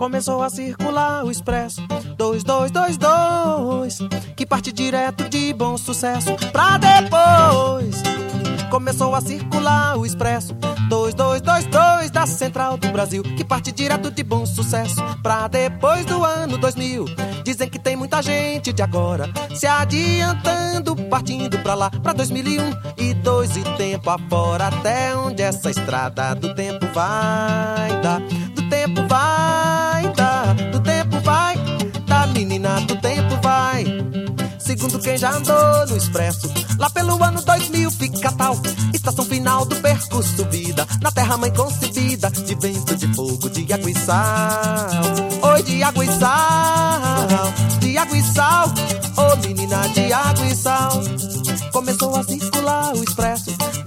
Começou a circular o Expresso 2222, que parte direto de Bom Sucesso pra depois. Começou a circular o Expresso 2222 da Central do Brasil, que parte direto de Bom Sucesso pra depois do ano 2000. Dizem que tem muita gente de agora se adiantando, partindo pra lá, pra 2001 e 2 e tempo afora. Até onde essa estrada do tempo vai dar, do tempo vai dar, do tempo vai dar, menina, do tempo vai. Segundo quem já andou no Expresso, lá pelo ano 2000 fica tal estação final do percurso vida, na terra mãe concebida, de vento, de fogo, de água e sal. Oi, de água e sal, de água e sal, oh menina, de água e sal. Começou a circular o Expresso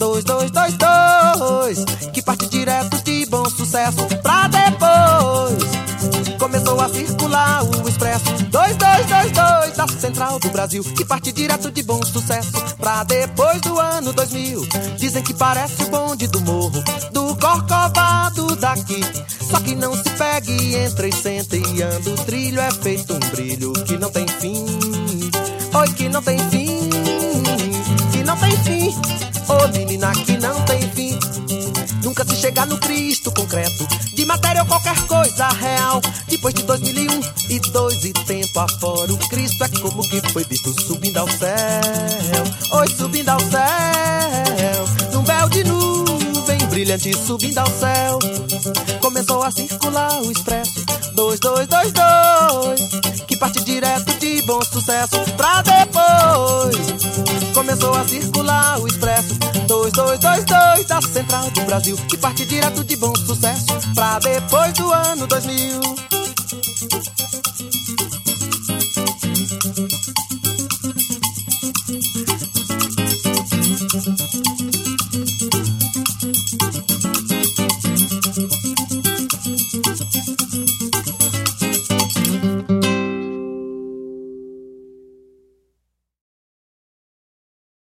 2222, que parte direto de Bom Sucesso pra depois. Começou a circular o Expresso 2222 da Central do Brasil, que parte direto de Bom Sucesso pra depois do ano 2000. Dizem que parece o bonde do morro do Corcovado daqui, só que não se pegue, entra e senta e anda. O trilho é feito um brilho que não tem fim. Oi, que não tem fim, que não tem fim. Ô menina, que não tem fim. Nunca se chega no Cristo concreto, de matéria ou qualquer coisa real. Depois de 2001 e 2 e tempo afora, o Cristo é como que foi visto subindo ao céu. Oi, subindo ao céu, num véu de nuvem brilhante subindo ao céu. Começou a circular o Expresso 2222, que parte direto de Bom Sucesso pra depois. Começou a circular o Expresso 2222 da Central do Brasil, que parte direto de Bom Sucesso pra depois do ano 2000.